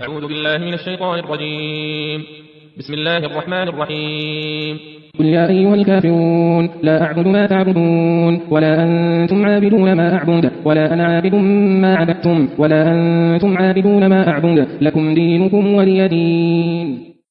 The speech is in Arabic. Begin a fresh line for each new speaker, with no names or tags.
أعوذ بالله من الشيطان الرجيم. بسم الله الرحمن الرحيم.
قل يا أيها الكافرون لا أعبد ما تعبدون ولا أنتم عابدون ما أعبد ولا أنا عابد ما عبدتم ولا أنتم عابدون ما أعبد لكم دينكم ولي دين.